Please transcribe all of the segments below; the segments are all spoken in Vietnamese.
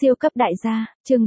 Siêu cấp đại gia, chương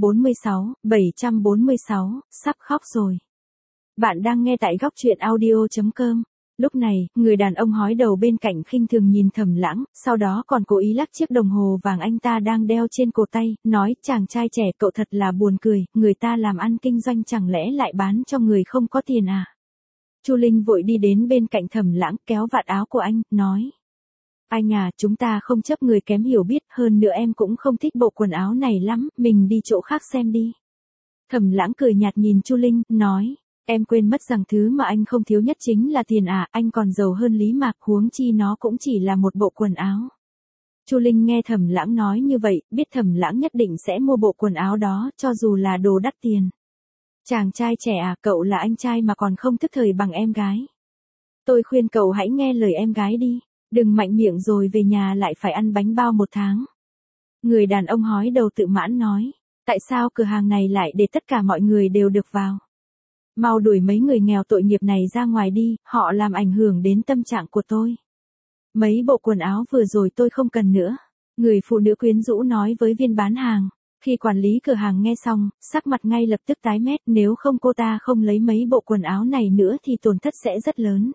746, sắp khóc rồi. Bạn đang nghe tại góc truyện audio.com. Lúc này, người đàn ông hói đầu bên cạnh khinh thường nhìn Thẩm Lãng, sau đó còn cố ý lắc chiếc đồng hồ vàng anh ta đang đeo trên cổ tay, nói: chàng trai trẻ cậu thật là buồn cười, người ta làm ăn kinh doanh chẳng lẽ lại bán cho người không có tiền à? Chu Linh vội đi đến bên cạnh Thẩm Lãng, kéo vạt áo của anh, nói: anh à, chúng ta không chấp người kém hiểu biết, hơn nữa em cũng không thích bộ quần áo này lắm, mình đi chỗ khác xem đi. Thẩm Lãng cười nhạt nhìn Chu Linh, nói: em quên mất rằng thứ mà anh không thiếu nhất chính là tiền à, anh còn giàu hơn Lý Mạc, huống chi nó cũng chỉ là một bộ quần áo. Chu Linh nghe Thẩm Lãng nói như vậy, biết Thẩm Lãng nhất định sẽ mua bộ quần áo đó, cho dù là đồ đắt tiền. Chàng trai trẻ à, cậu là anh trai mà còn không thức thời bằng em gái. Tôi khuyên cậu hãy nghe lời em gái đi. Đừng mạnh miệng rồi về nhà lại phải ăn bánh bao 1 tháng. Người đàn ông hói đầu tự mãn nói: tại sao cửa hàng này lại để tất cả mọi người đều được vào? Mau đuổi mấy người nghèo tội nghiệp này ra ngoài đi, họ làm ảnh hưởng đến tâm trạng của tôi. Mấy bộ quần áo vừa rồi tôi không cần nữa. Người phụ nữ quyến rũ nói với viên bán hàng. Khi quản lý cửa hàng nghe xong, sắc mặt ngay lập tức tái mét, nếu không cô ta không lấy mấy bộ quần áo này nữa thì tổn thất sẽ rất lớn.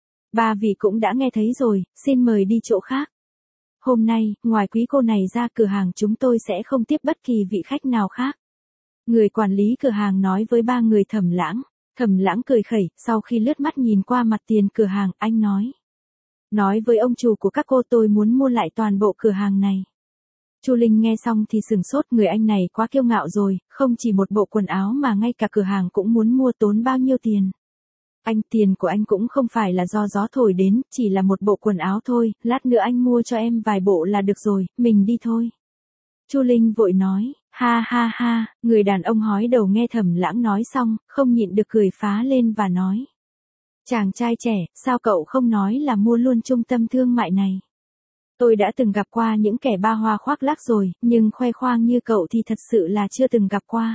Ba vị cũng đã nghe thấy rồi, xin mời đi chỗ khác. Hôm nay, ngoài quý cô này ra, cửa hàng chúng tôi sẽ không tiếp bất kỳ vị khách nào khác. Người quản lý cửa hàng nói với ba người Thẩm Lãng. Thẩm Lãng cười khẩy, sau khi lướt mắt nhìn qua mặt tiền cửa hàng, anh nói: nói với ông chủ của các cô tôi muốn mua lại toàn bộ cửa hàng này. Chu Linh nghe xong thì sửng sốt, người anh này quá kiêu ngạo rồi, không chỉ một bộ quần áo mà ngay cả cửa hàng cũng muốn mua, tốn bao nhiêu tiền. Anh, tiền của anh cũng không phải là do gió thổi đến, chỉ là một bộ quần áo thôi, lát nữa anh mua cho em vài bộ là được rồi, mình đi thôi. Chu Linh vội nói: ha ha ha, người đàn ông hói đầu nghe Thẩm Lãng nói xong, không nhịn được cười phá lên và nói: chàng trai trẻ, sao cậu không nói là mua luôn trung tâm thương mại này? Tôi đã từng gặp qua những kẻ ba hoa khoác lác rồi, nhưng khoe khoang như cậu thì thật sự là chưa từng gặp qua.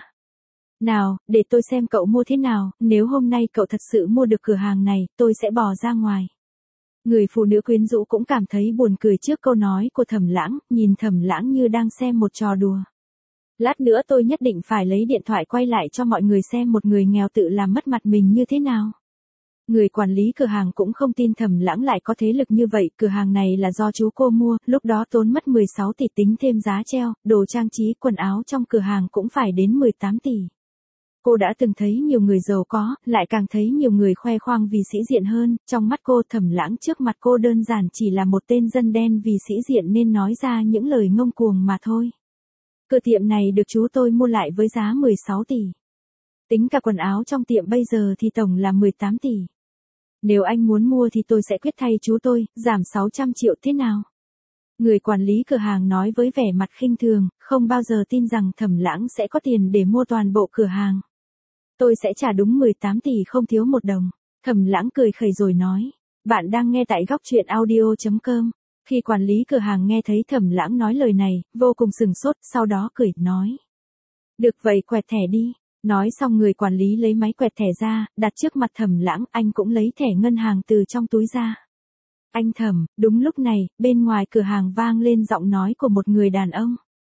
Nào, để tôi xem cậu mua thế nào, nếu hôm nay cậu thật sự mua được cửa hàng này, tôi sẽ bỏ ra ngoài. Người phụ nữ quyến rũ cũng cảm thấy buồn cười trước câu nói của Thẩm Lãng, nhìn Thẩm Lãng như đang xem một trò đùa. Lát nữa tôi nhất định phải lấy điện thoại quay lại cho mọi người xem một người nghèo tự làm mất mặt mình như thế nào. Người quản lý cửa hàng cũng không tin Thẩm Lãng lại có thế lực như vậy, cửa hàng này là do chú cô mua, lúc đó tốn mất 16 tỷ tính thêm giá treo, đồ trang trí, quần áo trong cửa hàng cũng phải đến 18 tỷ. Cô đã từng thấy nhiều người giàu có, lại càng thấy nhiều người khoe khoang vì sĩ diện hơn, trong mắt cô Thẩm Lãng trước mặt cô đơn giản chỉ là một tên dân đen vì sĩ diện nên nói ra những lời ngông cuồng mà thôi. Cửa tiệm này được chú tôi mua lại với giá 16 tỷ. Tính cả quần áo trong tiệm bây giờ thì tổng là 18 tỷ. Nếu anh muốn mua thì tôi sẽ quyết thay chú tôi, giảm 600 triệu thế nào? Người quản lý cửa hàng nói với vẻ mặt khinh thường, không bao giờ tin rằng Thẩm Lãng sẽ có tiền để mua toàn bộ cửa hàng. Tôi sẽ trả đúng 18 tỷ không thiếu một đồng. Thẩm Lãng cười khẩy rồi nói: bạn đang nghe tại góc truyện audio.com. Khi quản lý cửa hàng nghe thấy Thẩm Lãng nói lời này, vô cùng sừng sốt, sau đó cười, nói: được vậy quẹt thẻ đi. Nói xong người quản lý lấy máy quẹt thẻ ra, đặt trước mặt Thẩm Lãng, anh cũng lấy thẻ ngân hàng từ trong túi ra. Anh Thẩm, đúng lúc này, bên ngoài cửa hàng vang lên giọng nói của một người đàn ông.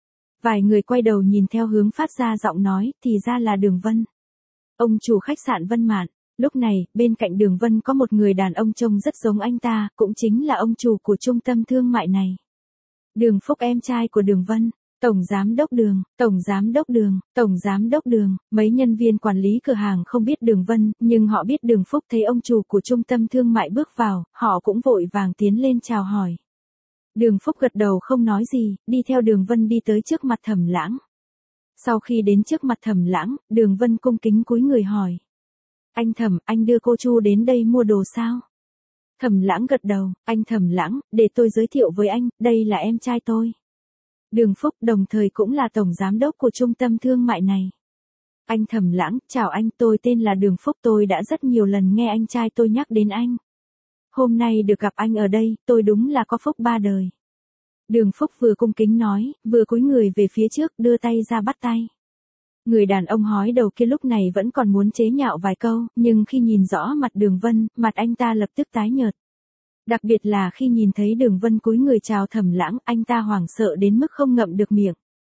Vài người quay đầu nhìn theo hướng phát ra giọng nói, thì ra là Đường Vân. Ông chủ khách sạn Vân Mạn. Lúc này, bên cạnh Đường Vân có một người đàn ông trông rất giống anh ta, cũng chính là ông chủ của trung tâm thương mại này. Đường Phúc, em trai của Đường Vân. Tổng giám đốc Đường, tổng giám đốc Đường, tổng giám đốc Đường. Mấy nhân viên quản lý cửa hàng không biết Đường Vân, nhưng họ biết Đường Phúc. Thấy ông chủ của trung tâm thương mại bước vào, họ cũng vội vàng tiến lên chào hỏi. Đường Phúc gật đầu không nói gì, đi theo Đường Vân đi tới trước mặt Thẩm Lãng. Sau khi đến trước mặt Thẩm Lãng, Đường Vân cung kính cúi người hỏi: anh Thẩm, anh đưa cô Chu đến đây mua đồ sao? Thẩm Lãng gật đầu: anh Thẩm Lãng, để tôi giới thiệu với anh, đây là em trai tôi. Đường Phúc, đồng thời cũng là tổng giám đốc của trung tâm thương mại này. Anh Thẩm Lãng, chào anh, tôi tên là Đường Phúc, tôi đã rất nhiều lần nghe anh trai tôi nhắc đến anh. Hôm nay được gặp anh ở đây, tôi đúng là có phúc ba đời. Đường Phúc vừa cung kính nói, vừa cúi người về phía trước, đưa tay ra bắt tay. Người đàn ông hói đầu kia lúc này vẫn còn muốn chế nhạo vài câu, nhưng khi nhìn rõ mặt Đường Vân, mặt anh ta lập tức tái nhợt. Đặc biệt là khi nhìn thấy Đường Vân cúi người chào Thẩm Lãng, anh ta hoảng sợ đến mức không ngậm được miệng.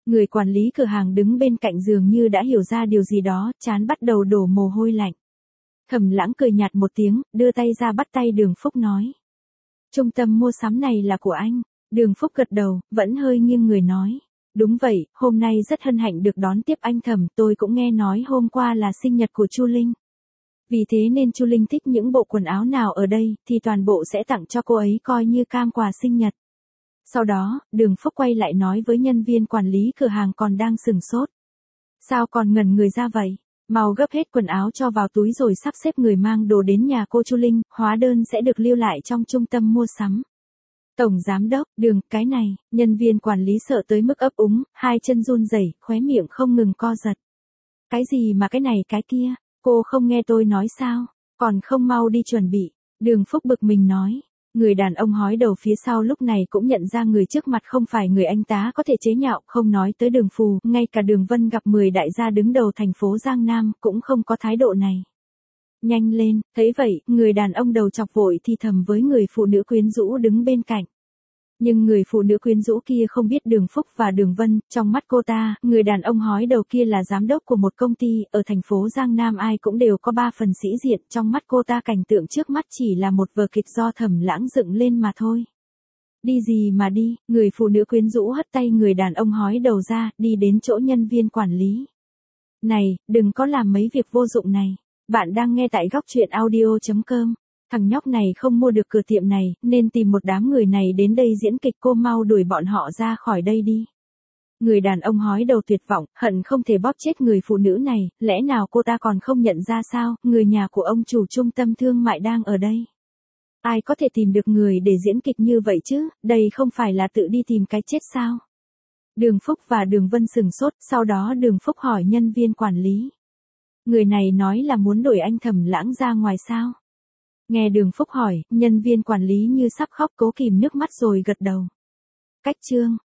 Người quản lý cửa hàng đứng bên cạnh dường như đã hiểu ra điều gì đó, trán bắt đầu đổ mồ hôi lạnh. Thẩm Lãng cười nhạt một tiếng, đưa tay ra bắt tay Đường Phúc nói. Trung tâm mua sắm này là của anh. Đường Phúc gật đầu, vẫn hơi nghiêng người nói. Đúng vậy, hôm nay rất hân hạnh được đón tiếp anh Thẩm, tôi cũng nghe nói hôm qua là sinh nhật của Chu Linh. Vì thế nên Chu Linh thích những bộ quần áo nào ở đây, thì toàn bộ sẽ tặng cho cô ấy coi như cam quà sinh nhật. Sau đó, Đường Phúc quay lại nói với nhân viên quản lý cửa hàng còn đang sửng sốt. Sao còn ngẩn người ra vậy? Mau gấp hết quần áo cho vào túi rồi sắp xếp người mang đồ đến nhà cô Chu Linh, hóa đơn sẽ được lưu lại trong trung tâm mua sắm. Tổng giám đốc, Đường, cái này, nhân viên quản lý sợ tới mức ấp úng, hai chân run rẩy, khóe miệng không ngừng co giật. Cái gì mà cái này cái kia, cô không nghe tôi nói sao, còn không mau đi chuẩn bị. Đường Phúc bực mình nói. Người đàn ông hói đầu phía sau lúc này cũng nhận ra người trước mặt không phải người anh tá có thể chế nhạo, không nói tới Đường Phù, ngay cả Đường Vân gặp 10 đại gia đứng đầu thành phố Giang Nam cũng không có thái độ này. Nhanh lên, thấy vậy, người đàn ông đầu chọc vội thì thầm với người phụ nữ quyến rũ đứng bên cạnh. Nhưng người phụ nữ quyến rũ kia không biết Đường Phúc và Đường Vân, trong mắt cô ta, người đàn ông hói đầu kia là giám đốc của một công ty, ở thành phố Giang Nam ai cũng đều có 3 phần sĩ diện, trong mắt cô ta cảnh tượng trước mắt chỉ là một vở kịch do Thẩm Lãng dựng lên mà thôi. Đi gì mà đi, người phụ nữ quyến rũ hất tay người đàn ông hói đầu ra, đi đến chỗ nhân viên quản lý. Này, đừng có làm mấy việc vô dụng này, bạn đang nghe tại góc truyện audio.com. Thằng nhóc này không mua được cửa tiệm này, nên tìm một đám người này đến đây diễn kịch, cô mau đuổi bọn họ ra khỏi đây đi. Người đàn ông hói đầu tuyệt vọng, hận không thể bóp chết người phụ nữ này, lẽ nào cô ta còn không nhận ra sao, người nhà của ông chủ trung tâm thương mại đang ở đây. Ai có thể tìm được người để diễn kịch như vậy chứ, đây không phải là tự đi tìm cái chết sao. Đường Phúc và Đường Vân sửng sốt, sau đó Đường Phúc hỏi nhân viên quản lý. Người này nói là muốn đuổi anh Thẩm Lãng ra ngoài sao? Nghe Đường Phúc hỏi, nhân viên quản lý như sắp khóc cố kìm nước mắt rồi gật đầu. Cách chương